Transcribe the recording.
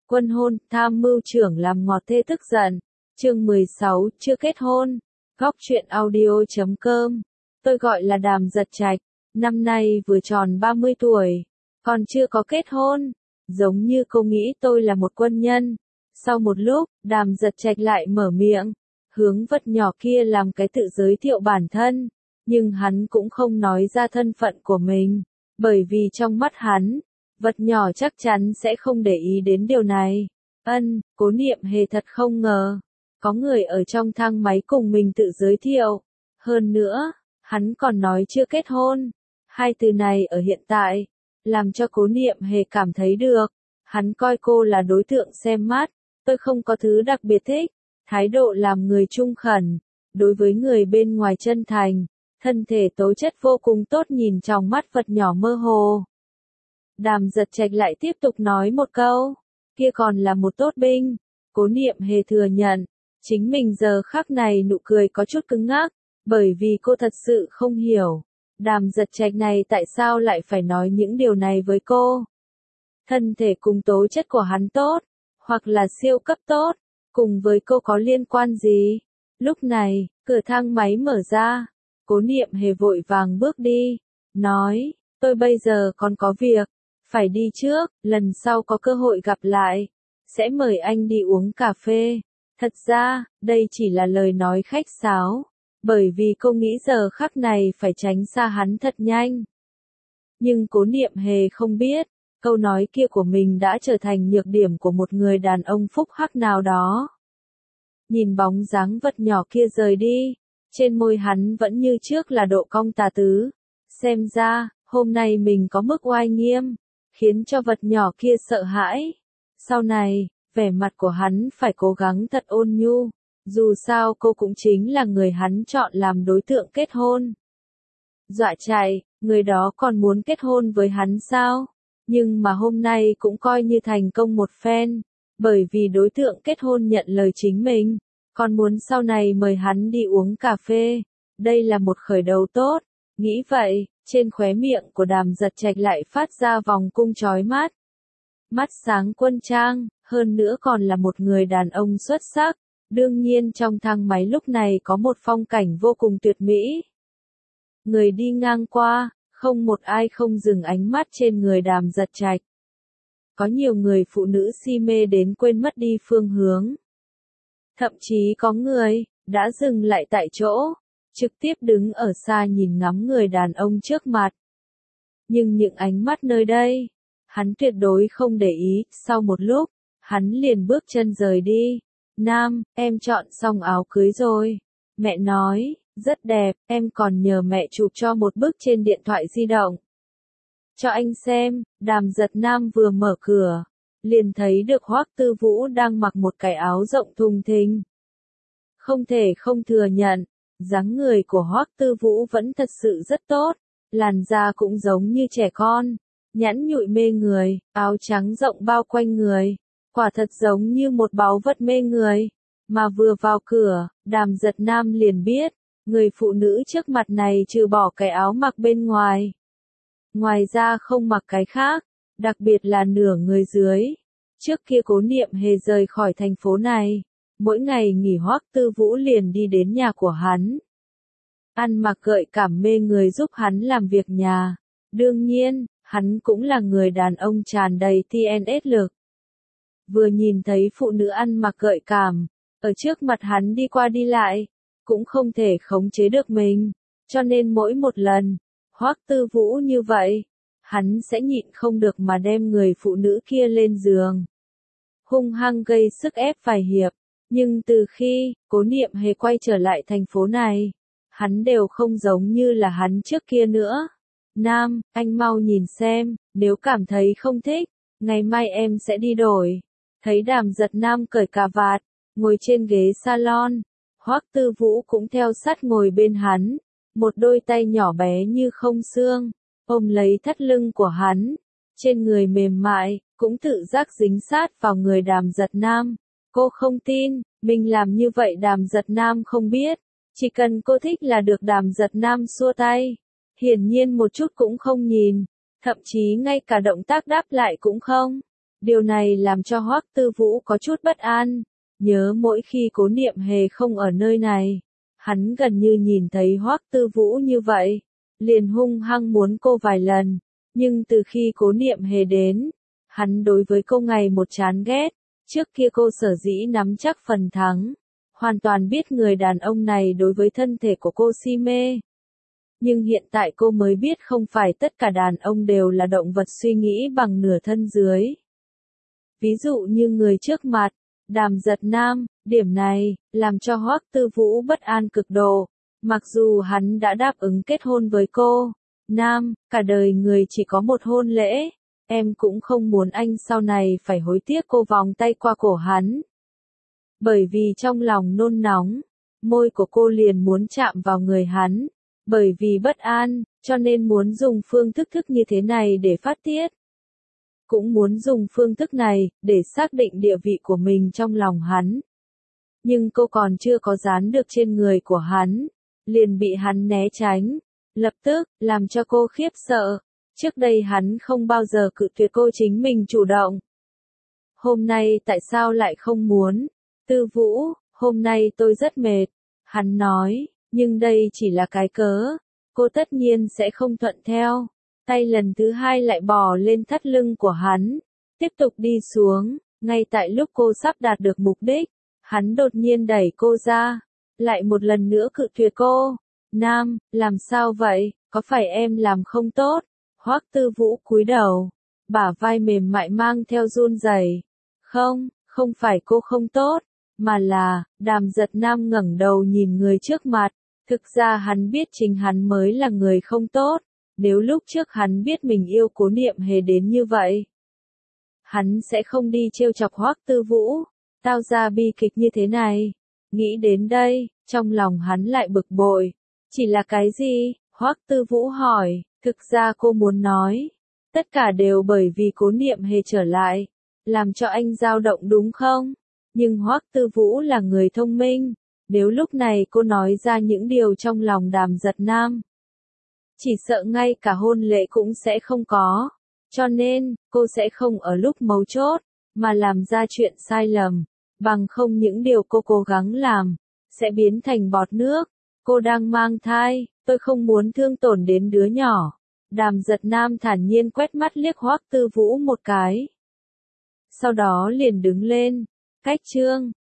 Quân hôn, tham mưu trưởng làm ngọt thê tức giận. Chương 16, chưa kết hôn. Góc truyện audio.com. Tôi gọi là Đàm Giật Trạch, năm nay vừa tròn 30 tuổi, còn chưa có kết hôn. Giống như cô nghĩ tôi là một quân nhân. Sau một lúc, Đàm Giật Trạch lại mở miệng, hướng vật nhỏ kia làm cái tự giới thiệu bản thân, nhưng hắn cũng không nói ra thân phận của mình, bởi vì trong mắt hắn, vật nhỏ chắc chắn sẽ không để ý đến điều này. Cố Niệm Hề thật không ngờ, có người ở trong thang máy cùng mình tự giới thiệu. Hơn nữa, hắn còn nói chưa kết hôn. Hai từ này ở hiện tại, làm cho Cố Niệm Hề cảm thấy được. Hắn coi cô là đối tượng xem mắt, tôi không có thứ đặc biệt thích. Thái độ làm người trung khẩn, đối với người bên ngoài chân thành, thân thể tố chất vô cùng tốt nhìn trong mắt vật nhỏ mơ hồ. Đàm Giật Trạch lại tiếp tục nói một câu, kia còn là một tốt binh. Cố Niệm Hề thừa nhận, chính mình giờ khắc này nụ cười có chút cứng ngắc, bởi vì cô thật sự không hiểu, Đàm Giật Trạch này tại sao lại phải nói những điều này với cô. Thân thể cùng tố chất của hắn tốt, hoặc là siêu cấp tốt, cùng với cô có liên quan gì? Lúc này, cửa thang máy mở ra, Cố Niệm Hề vội vàng bước đi, nói, tôi bây giờ còn có việc, phải đi trước, lần sau có cơ hội gặp lại, sẽ mời anh đi uống cà phê. Thật ra, đây chỉ là lời nói khách sáo, bởi vì cô nghĩ giờ khắc này phải tránh xa hắn thật nhanh. Nhưng Cố Niệm Hề không biết, câu nói kia của mình đã trở thành nhược điểm của một người đàn ông phúc hắc nào đó. Nhìn bóng dáng vật nhỏ kia rời đi, trên môi hắn vẫn như trước là độ cong tà tứ. Xem ra, hôm nay mình có mức oai nghiêm, khiến cho vật nhỏ kia sợ hãi. Sau này, vẻ mặt của hắn phải cố gắng thật ôn nhu, dù sao cô cũng chính là người hắn chọn làm đối tượng kết hôn. Dọa chạy, người đó còn muốn kết hôn với hắn sao? Nhưng mà hôm nay cũng coi như thành công một phen, bởi vì đối tượng kết hôn nhận lời chính mình, còn muốn sau này mời hắn đi uống cà phê. Đây là một khởi đầu tốt, nghĩ vậy, trên khóe miệng của Đàm Giật Trạch lại phát ra vòng cung chói mắt. Mắt sáng quân trang, hơn nữa còn là một người đàn ông xuất sắc. Đương nhiên trong thang máy lúc này có một phong cảnh vô cùng tuyệt mỹ. Người đi ngang qua, không một ai không dừng ánh mắt trên người Đàm Giật Trạch. Có nhiều người phụ nữ si mê đến quên mất đi phương hướng. Thậm chí có người, đã dừng lại tại chỗ, trực tiếp đứng ở xa nhìn ngắm người đàn ông trước mặt. Nhưng những ánh mắt nơi đây, hắn tuyệt đối không để ý, sau một lúc, hắn liền bước chân rời đi. Nam, em chọn xong áo cưới rồi. Mẹ nói, rất đẹp, em còn nhờ mẹ chụp cho một bức trên điện thoại di động. Cho anh xem. Đàm Giật Nam vừa mở cửa, liền thấy được Hoắc Tư Vũ đang mặc một cái áo rộng thùng thình. Không thể không thừa nhận, dáng người của Hoắc Tư Vũ vẫn thật sự rất tốt, làn da cũng giống như trẻ con, nhẵn nhụi mê người, áo trắng rộng bao quanh người, quả thật giống như một báu vật mê người. Mà vừa vào cửa, Đàm Giật Nam liền biết, người phụ nữ trước mặt này trừ bỏ cái áo mặc bên ngoài, ngoài ra không mặc cái khác, đặc biệt là nửa người dưới. Trước kia Cố Niệm Hề rời khỏi thành phố này, mỗi ngày nghỉ Hoắc Tư Vũ liền đi đến nhà của hắn. Ăn mặc gợi cảm mê người giúp hắn làm việc nhà. Đương nhiên, hắn cũng là người đàn ông tràn đầy TNS lực. Vừa nhìn thấy phụ nữ ăn mặc gợi cảm, ở trước mặt hắn đi qua đi lại, cũng không thể khống chế được mình, cho nên mỗi một lần, Hoắc Tư Vũ như vậy, hắn sẽ nhịn không được mà đem người phụ nữ kia lên giường. Hung hăng gây sức ép vài hiệp, nhưng từ khi Cố Niệm Hề quay trở lại thành phố này, hắn đều không giống như là hắn trước kia nữa. Nam, anh mau nhìn xem, nếu cảm thấy không thích, ngày mai em sẽ đi đổi. Thấy Đàm Giật Nam cởi cà vạt, ngồi trên ghế salon, Hoắc Tư Vũ cũng theo sát ngồi bên hắn, một đôi tay nhỏ bé như không xương, ôm lấy thắt lưng của hắn, trên người mềm mại, cũng tự giác dính sát vào người Đàm Giật Nam. Cô không tin, mình làm như vậy Đàm Giật Nam không biết, chỉ cần cô thích là được. Đàm Giật Nam xua tay, hiển nhiên một chút cũng không nhìn, thậm chí ngay cả động tác đáp lại cũng không. Điều này làm cho Hoắc Tư Vũ có chút bất an, nhớ mỗi khi Cố Niệm Hề không ở nơi này, hắn gần như nhìn thấy Hoắc Tư Vũ như vậy, liền hung hăng muốn cô vài lần, nhưng từ khi Cố Niệm Hề đến, hắn đối với cô ngày một chán ghét, trước kia cô sở dĩ nắm chắc phần thắng, hoàn toàn biết người đàn ông này đối với thân thể của cô si mê. Nhưng hiện tại cô mới biết không phải tất cả đàn ông đều là động vật suy nghĩ bằng nửa thân dưới. Ví dụ như người trước mặt, Đàm Giật Nam, điểm này, làm cho Hoắc Tư Vũ bất an cực độ, mặc dù hắn đã đáp ứng kết hôn với cô. Nam, cả đời người chỉ có một hôn lễ, em cũng không muốn anh sau này phải hối tiếc. Cô vòng tay qua cổ hắn. Bởi vì trong lòng nôn nóng, môi của cô liền muốn chạm vào người hắn, bởi vì bất an, cho nên muốn dùng phương thức như thế này để phát tiết. Cũng muốn dùng phương thức này, để xác định địa vị của mình trong lòng hắn. Nhưng cô còn chưa có dán được trên người của hắn, liền bị hắn né tránh, lập tức, làm cho cô khiếp sợ. Trước đây hắn không bao giờ cự tuyệt cô, chính mình chủ động. Hôm nay tại sao lại không muốn? Tư Vũ, hôm nay tôi rất mệt. Hắn nói, nhưng đây chỉ là cái cớ. Cô tất nhiên sẽ không thuận theo. Tay lần thứ hai lại bò lên thắt lưng của hắn, tiếp tục đi xuống, ngay tại lúc cô sắp đạt được mục đích, hắn đột nhiên đẩy cô ra, lại một lần nữa cự tuyệt cô. Nam, làm sao vậy, có phải em làm không tốt? Hoắc Tư Vũ cúi đầu, bả vai mềm mại mang theo run rẩy. Không, không phải cô không tốt, mà là, Đàm Giật Nam ngẩng đầu nhìn người trước mặt, thực ra hắn biết chính hắn mới là người không tốt. Nếu lúc trước hắn biết mình yêu Cố Niệm Hề đến như vậy, hắn sẽ không đi trêu chọc Hoắc Tư Vũ, tạo ra bi kịch như thế này. Nghĩ đến đây, trong lòng hắn lại bực bội. Chỉ là cái gì? Hoắc Tư Vũ hỏi, thực ra cô muốn nói, tất cả đều bởi vì Cố Niệm Hề trở lại, làm cho anh dao động đúng không? Nhưng Hoắc Tư Vũ là người thông minh, nếu lúc này cô nói ra những điều trong lòng Đàm Giật Nam, chỉ sợ ngay cả hôn lễ cũng sẽ không có. Cho nên, cô sẽ không ở lúc mấu chốt, mà làm ra chuyện sai lầm. Bằng không những điều cô cố gắng làm, sẽ biến thành bọt nước. Cô đang mang thai, tôi không muốn thương tổn đến đứa nhỏ. Đàm Giật Nam thản nhiên quét mắt liếc Hoắc Tư Vũ một cái. Sau đó liền đứng lên. Cách chương